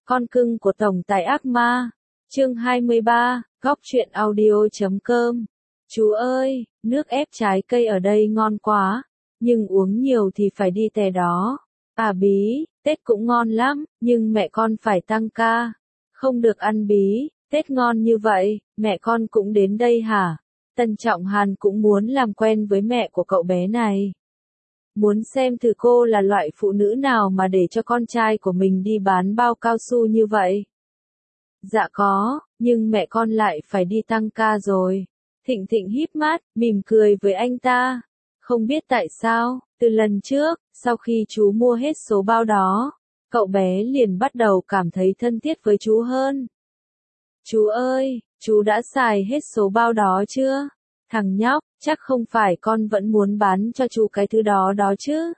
Con cưng của tổng tài ác ma. Chương 23, góc truyện audio.com. Chú ơi, nước ép trái cây ở đây ngon quá, nhưng uống nhiều thì phải đi tè đó. À bí, Tết cũng ngon lắm, nhưng mẹ con phải tăng ca. Không được ăn bí, Tết ngon như vậy, mẹ con cũng đến đây hả? Tân Trọng Hàn cũng muốn làm quen với mẹ của cậu bé này. Muốn xem thử cô là loại phụ nữ nào mà để cho con trai của mình đi bán bao cao su như vậy. Dạ có, nhưng mẹ con lại phải đi tăng ca rồi. Thịnh Thịnh híp mắt, mỉm cười với anh ta. Không biết tại sao, từ lần trước, sau khi chú mua hết số bao đó, cậu bé liền bắt đầu cảm thấy thân thiết với chú hơn. Chú ơi, chú đã xài hết số bao đó chưa? Thằng nhóc, chắc không phải con vẫn muốn bán cho chú cái thứ đó đó chứ?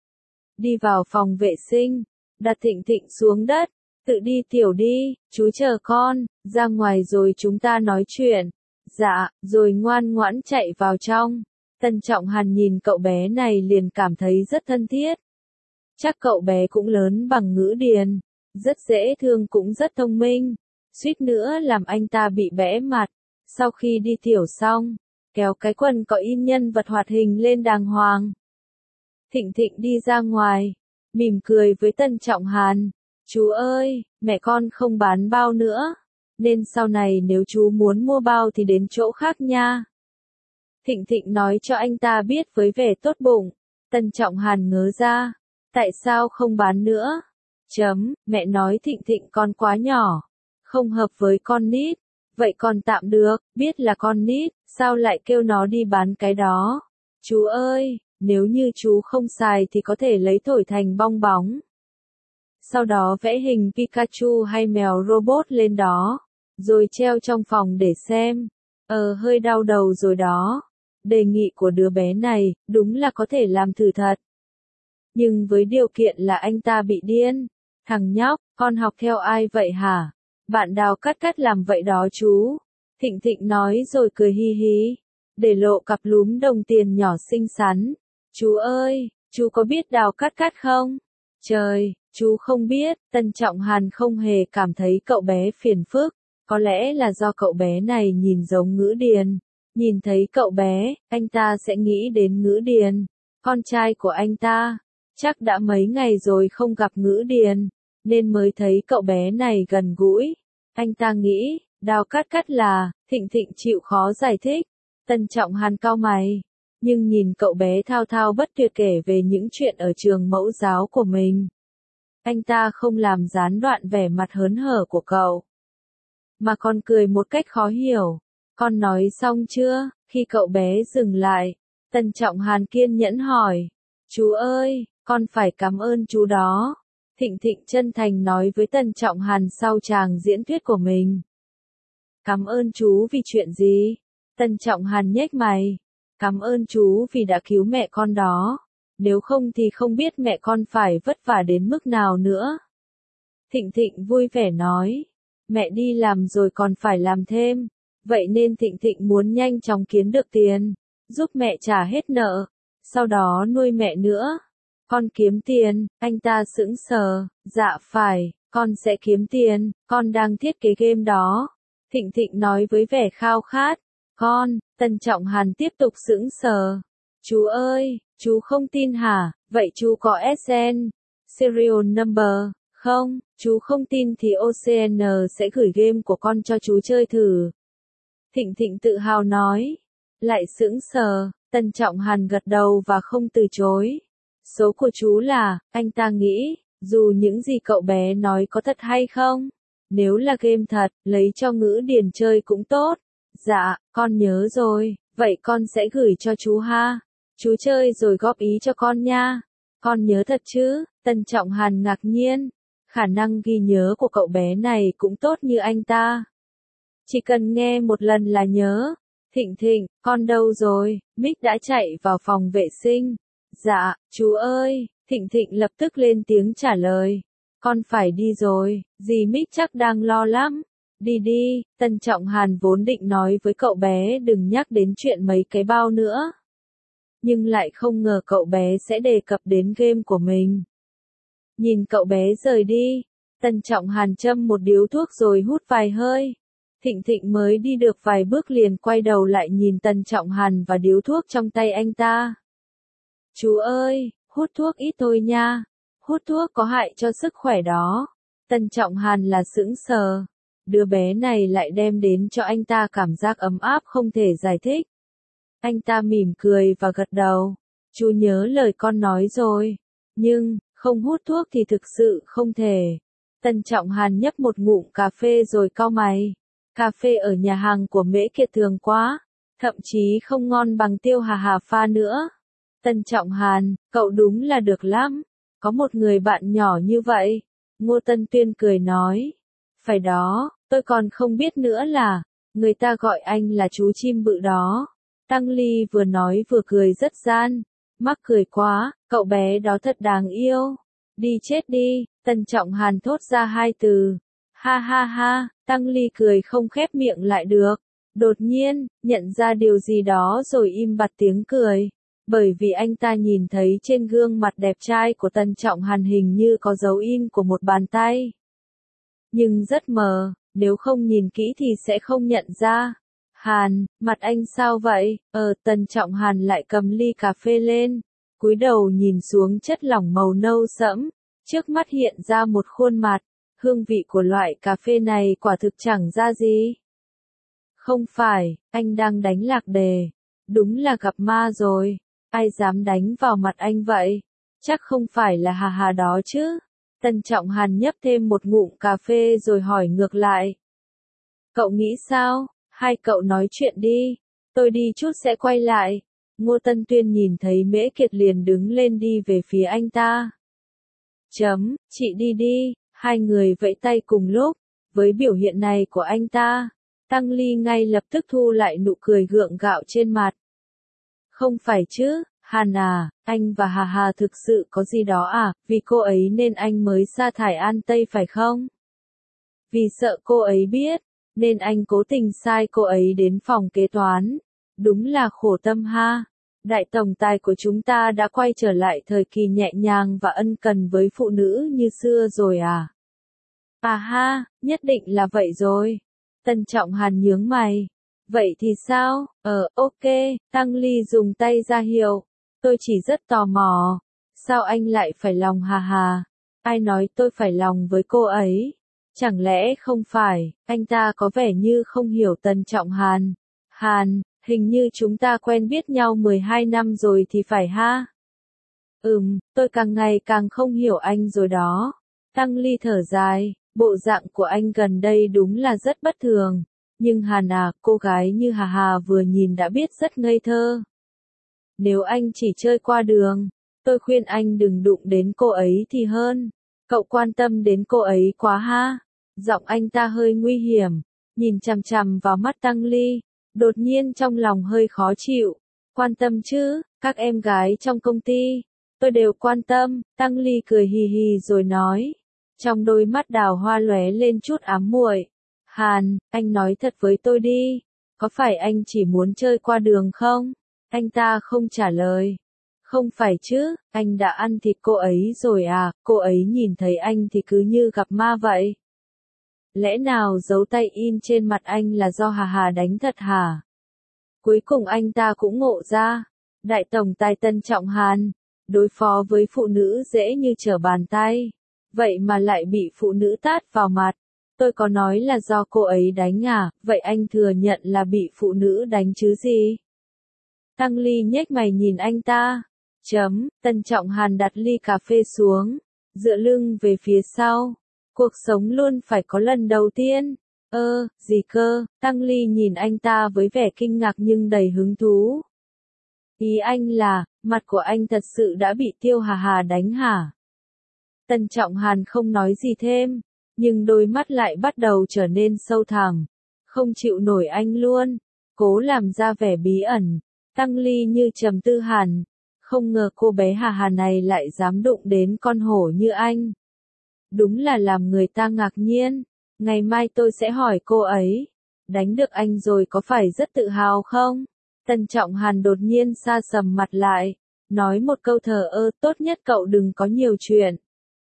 Đi vào phòng vệ sinh, đặt Thịnh Thịnh xuống đất, tự đi tiểu đi, chú chờ con, ra ngoài rồi chúng ta nói chuyện. Dạ, rồi ngoan ngoãn chạy vào trong. Tân Trọng Hàn nhìn cậu bé này liền cảm thấy rất thân thiết. Chắc cậu bé cũng lớn bằng Ngữ Điền, rất dễ thương cũng rất thông minh. Suýt nữa làm anh ta bị bẽ mặt. Sau khi đi tiểu xong, kéo cái quần có in nhân vật hoạt hình lên đàng hoàng. Thịnh Thịnh đi ra ngoài, mỉm cười với Tân Trọng Hàn. Chú ơi, mẹ con không bán bao nữa, nên sau này nếu chú muốn mua bao thì đến chỗ khác nha. Thịnh Thịnh nói cho anh ta biết với vẻ tốt bụng. Tân Trọng Hàn ngớ ra. Tại sao không bán nữa? Mẹ nói Thịnh Thịnh con quá nhỏ, không hợp với con nít. Vậy còn tạm được, biết là con nít, sao lại kêu nó đi bán cái đó? Chú ơi, nếu như chú không xài thì có thể lấy thổi thành bong bóng. Sau đó vẽ hình Pikachu hay mèo robot lên đó, rồi treo trong phòng để xem. Hơi đau đầu rồi đó. Đề nghị của đứa bé này, đúng là có thể làm thử thật. Nhưng với điều kiện là anh ta bị điên. Thằng nhóc, con học theo ai vậy hả? Bạn Đào Cắt làm vậy đó chú. Thịnh Thịnh nói rồi cười hi hí, để lộ cặp lúm đồng tiền nhỏ xinh xắn. Chú ơi, chú có biết Đào Cắt không? Trời, chú không biết. Tân Trọng Hàn không hề cảm thấy cậu bé phiền phức. Có lẽ là do cậu bé này nhìn giống Ngữ Điền. Nhìn thấy cậu bé, anh ta sẽ nghĩ đến Ngữ Điền, con trai của anh ta. Chắc đã mấy ngày rồi không gặp Ngữ Điền, nên mới thấy cậu bé này gần gũi. Anh ta nghĩ, Đào Cắt là. Thịnh Thịnh chịu khó giải thích. Tân Trọng Hàn cau mày, nhưng nhìn cậu bé thao thao bất tuyệt kể về những chuyện ở trường mẫu giáo của mình. Anh ta không làm gián đoạn vẻ mặt hớn hở của cậu, mà còn cười một cách khó hiểu. Con nói xong chưa? Khi cậu bé dừng lại, Tân Trọng Hàn kiên nhẫn hỏi. Chú ơi, con phải cảm ơn chú đó. Thịnh Thịnh chân thành nói với Tân Trọng Hàn sau tràng diễn thuyết của mình. Cảm ơn chú vì chuyện gì? Tân Trọng Hàn nhếch mày. Cảm ơn chú vì đã cứu mẹ con đó. Nếu không thì không biết mẹ con phải vất vả đến mức nào nữa. Thịnh Thịnh vui vẻ nói. Mẹ đi làm rồi còn phải làm thêm. Vậy nên Thịnh Thịnh muốn nhanh chóng kiếm được tiền, giúp mẹ trả hết nợ, sau đó nuôi mẹ nữa. Con kiếm tiền, anh ta sững sờ. Dạ phải, con sẽ kiếm tiền, con đang thiết kế game đó. Thịnh Thịnh nói với vẻ khao khát. Tân Trọng Hàn tiếp tục sững sờ. Chú ơi, chú không tin hả? Vậy chú có SN, serial number, không? Chú không tin thì OCN sẽ gửi game của con cho chú chơi thử. Thịnh Thịnh tự hào nói. Lại sững sờ, Tân Trọng Hàn gật đầu và không từ chối. Số của chú là, anh ta nghĩ, dù những gì cậu bé nói có thật hay không, nếu là game thật, lấy cho Ngữ Điền chơi cũng tốt. Dạ, con nhớ rồi, vậy con sẽ gửi cho chú ha. Chú chơi rồi góp ý cho con nha. Con nhớ thật chứ? Tân Trọng Hàn ngạc nhiên. Khả năng ghi nhớ của cậu bé này cũng tốt như anh ta. Chỉ cần nghe một lần là nhớ. Thịnh Thịnh, con đâu rồi? Mick đã chạy vào phòng vệ sinh. Dạ, chú ơi. Thịnh Thịnh lập tức lên tiếng trả lời. Con phải đi rồi, dì Mick chắc đang lo lắm. Đi đi. Tân Trọng Hàn vốn định nói với cậu bé đừng nhắc đến chuyện mấy cái bao nữa. Nhưng lại không ngờ cậu bé sẽ đề cập đến game của mình. Nhìn cậu bé rời đi, Tân Trọng Hàn châm một điếu thuốc rồi hút vài hơi. Thịnh Thịnh mới đi được vài bước liền quay đầu lại nhìn Tân Trọng Hàn và điếu thuốc trong tay anh ta. Chú ơi, hút thuốc ít thôi nha. Hút thuốc có hại cho sức khỏe đó. Tân Trọng Hàn là sững sờ. Đứa bé này lại đem đến cho anh ta cảm giác ấm áp không thể giải thích. Anh ta mỉm cười và gật đầu. Chú nhớ lời con nói rồi. Nhưng, không hút thuốc thì thực sự không thể. Tân Trọng Hàn nhấp một ngụm cà phê rồi cau mày. Cà phê ở nhà hàng của Mễ Kiệt thường quá. Thậm chí không ngon bằng Tiêu Hà Hà pha nữa. Tân Trọng Hàn, cậu đúng là được lắm. Có một người bạn nhỏ như vậy. Ngô Tân Tuyên cười nói. Phải đó, tôi còn không biết nữa là, người ta gọi anh là chú chim bự đó. Tăng Ly vừa nói vừa cười rất gian. Mắc cười quá, cậu bé đó thật đáng yêu. Đi chết đi, Tân Trọng Hàn thốt ra hai từ. Ha ha ha, Tăng Ly cười không khép miệng lại được. Đột nhiên, nhận ra điều gì đó rồi im bặt tiếng cười. Bởi vì anh ta nhìn thấy trên gương mặt đẹp trai của Tân Trọng Hàn hình như có dấu in của một bàn tay. Nhưng rất mờ, nếu không nhìn kỹ thì sẽ không nhận ra. Hàn, mặt anh sao vậy? Tân Trọng Hàn lại cầm ly cà phê lên, cúi đầu nhìn xuống chất lỏng màu nâu sẫm, trước mắt hiện ra một khuôn mặt, hương vị của loại cà phê này quả thực chẳng ra gì. Không phải, anh đang đánh lạc đề, đúng là gặp ma rồi, ai dám đánh vào mặt anh vậy? Chắc không phải là Hà Hà đó chứ? Tân Trọng Hàn nhấp thêm một ngụm cà phê rồi hỏi ngược lại. Cậu nghĩ sao? Hai cậu nói chuyện đi, tôi đi chút sẽ quay lại. Ngô Tân Tuyên nhìn thấy Mễ Kiệt liền đứng lên đi về phía anh ta. Chị đi đi, hai người vẫy tay cùng lúc, với biểu hiện này của anh ta, Tăng Ly ngay lập tức thu lại nụ cười gượng gạo trên mặt. Không phải chứ, Hàn à, anh và Hà Hà thực sự có gì đó à, vì cô ấy nên anh mới sa thải An Tây phải không? Vì sợ cô ấy biết, nên anh cố tình sai cô ấy đến phòng kế toán. Đúng là khổ tâm ha. Đại tổng tài của chúng ta đã quay trở lại thời kỳ nhẹ nhàng và ân cần với phụ nữ như xưa rồi à? À ha, nhất định là vậy rồi. Tân Trọng Hàn nhướng mày. Vậy thì sao? Ok, Tăng Ly dùng tay ra hiệu. Tôi chỉ rất tò mò. Sao anh lại phải lòng Hà Hà? Ai nói tôi phải lòng với cô ấy? Chẳng lẽ không phải, anh ta có vẻ như không hiểu Tân Trọng Hàn. Hàn, hình như chúng ta quen biết nhau 12 năm rồi thì phải ha? Tôi càng ngày càng không hiểu anh rồi đó. Tăng Ly thở dài, bộ dạng của anh gần đây đúng là rất bất thường. Nhưng Hàn à, cô gái như Hà Hà vừa nhìn đã biết rất ngây thơ. Nếu anh chỉ chơi qua đường, tôi khuyên anh đừng đụng đến cô ấy thì hơn. Cậu quan tâm đến cô ấy quá ha. Giọng anh ta hơi nguy hiểm, nhìn chằm chằm vào mắt Tăng Ly, đột nhiên trong lòng hơi khó chịu. Quan tâm chứ, các em gái trong công ty, tôi đều quan tâm. Tăng Ly cười hì hì rồi nói, trong đôi mắt đào hoa lóe lên chút ám muội. Hàn, anh nói thật với tôi đi, có phải anh chỉ muốn chơi qua đường không? Anh ta không trả lời. Không phải chứ, anh đã ăn thịt cô ấy rồi à, cô ấy nhìn thấy anh thì cứ như gặp ma vậy. Lẽ nào dấu tay in trên mặt anh là do Hà Hà đánh thật hả? Cuối cùng anh ta cũng ngộ ra. Đại tổng tài Tân Trọng Hàn, đối phó với phụ nữ dễ như trở bàn tay. Vậy mà lại bị phụ nữ tát vào mặt. Tôi có nói là do cô ấy đánh à, vậy anh thừa nhận là bị phụ nữ đánh chứ gì? Tăng Ly nhếch mày nhìn anh ta. Tân Trọng Hàn đặt ly cà phê xuống, dựa lưng về phía sau. Cuộc sống luôn phải có lần đầu tiên. Gì cơ? Tăng Ly nhìn anh ta với vẻ kinh ngạc nhưng đầy hứng thú. Ý anh là, mặt của anh thật sự đã bị Tiêu Hà Hà đánh hả? Tân Trọng Hàn không nói gì thêm, nhưng đôi mắt lại bắt đầu trở nên sâu thẳm. Không chịu nổi anh luôn, cố làm ra vẻ bí ẩn. Tăng Ly như trầm tư hẳn, không ngờ cô bé Hà Hà này lại dám đụng đến con hổ như anh. Đúng là làm người ta ngạc nhiên. Ngày mai tôi sẽ hỏi cô ấy. Đánh được anh rồi có phải rất tự hào không? Tân Trọng Hàn đột nhiên sa sầm mặt lại. Nói một câu thờ ơ, tốt nhất cậu đừng có nhiều chuyện.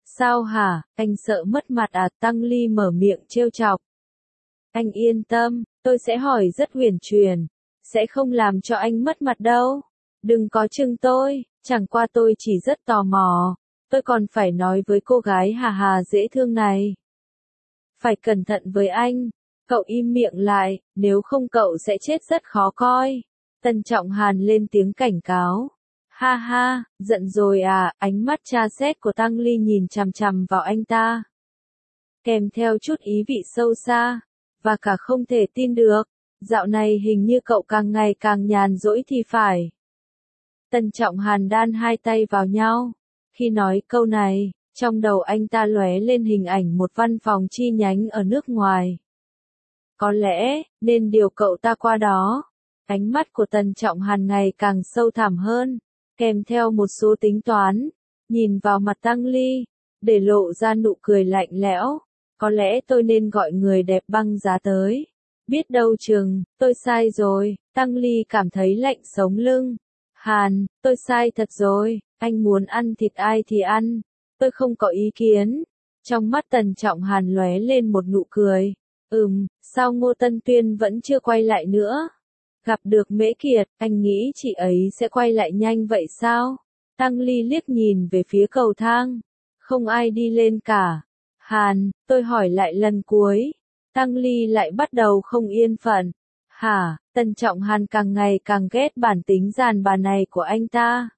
Sao hả, anh sợ mất mặt à? Tăng Ly mở miệng trêu chọc. Anh yên tâm, tôi sẽ hỏi rất huyền truyền, sẽ không làm cho anh mất mặt đâu. Đừng có chừng tôi, chẳng qua tôi chỉ rất tò mò, tôi còn phải nói với cô gái Hà Hà dễ thương này. Phải cẩn thận với anh, cậu im miệng lại, nếu không cậu sẽ chết rất khó coi. Tân Trọng Hàn lên tiếng cảnh cáo. Ha ha, giận rồi à, ánh mắt tra xét của Tăng Ly nhìn chằm chằm vào anh ta. Kèm theo chút ý vị sâu xa, và cả không thể tin được, dạo này hình như cậu càng ngày càng nhàn rỗi thì phải. Tân Trọng Hàn đan hai tay vào nhau. Khi nói câu này, trong đầu anh ta lóe lên hình ảnh một văn phòng chi nhánh ở nước ngoài. Có lẽ, nên điều cậu ta qua đó. Ánh mắt của Tân Trọng Hàn ngày càng sâu thẳm hơn, kèm theo một số tính toán, nhìn vào mặt Tăng Ly, để lộ ra nụ cười lạnh lẽo. Có lẽ tôi nên gọi người đẹp băng giá tới. Biết đâu chừng, tôi sai rồi. Tăng Ly cảm thấy lạnh sống lưng. Hàn, tôi sai thật rồi, anh muốn ăn thịt ai thì ăn, tôi không có ý kiến. Trong mắt Tân Trọng Hàn lóe lên một nụ cười. Sao Ngô Tân Tuyên vẫn chưa quay lại nữa? Gặp được Mễ Kiệt, anh nghĩ chị ấy sẽ quay lại nhanh vậy sao? Tăng Ly liếc nhìn về phía cầu thang. Không ai đi lên cả. Hàn, tôi hỏi lại lần cuối. Tăng Ly lại bắt đầu không yên phận. Hả, Tân Trọng Hàn càng ngày càng ghét bản tính giàn bà này của anh ta.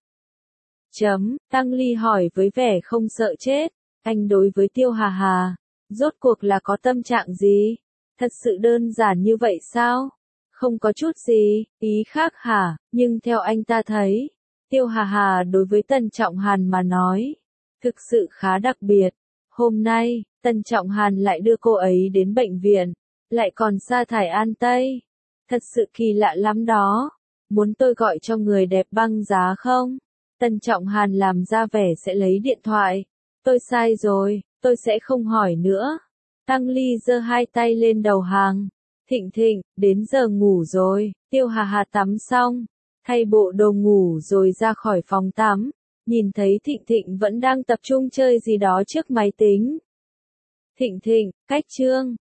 Tăng Ly hỏi với vẻ không sợ chết. Anh đối với Tiêu Hà Hà, rốt cuộc là có tâm trạng gì? Thật sự đơn giản như vậy sao? Không có chút gì, ý khác hả? Nhưng theo anh ta thấy, Tiêu Hà Hà đối với Tân Trọng Hàn mà nói, thực sự khá đặc biệt. Hôm nay, Tân Trọng Hàn lại đưa cô ấy đến bệnh viện, lại còn sa thải An Tây. Thật sự kỳ lạ lắm đó. Muốn tôi gọi cho người đẹp băng giá không? Tân Trọng Hàn làm ra vẻ sẽ lấy điện thoại. Tôi sai rồi, tôi sẽ không hỏi nữa. Tăng Ly giơ hai tay lên đầu hàng. Thịnh Thịnh, đến giờ ngủ rồi. Tiêu Hà Hà tắm xong, thay bộ đồ ngủ rồi ra khỏi phòng tắm. Nhìn thấy Thịnh Thịnh vẫn đang tập trung chơi gì đó trước máy tính. Thịnh Thịnh, cách chương.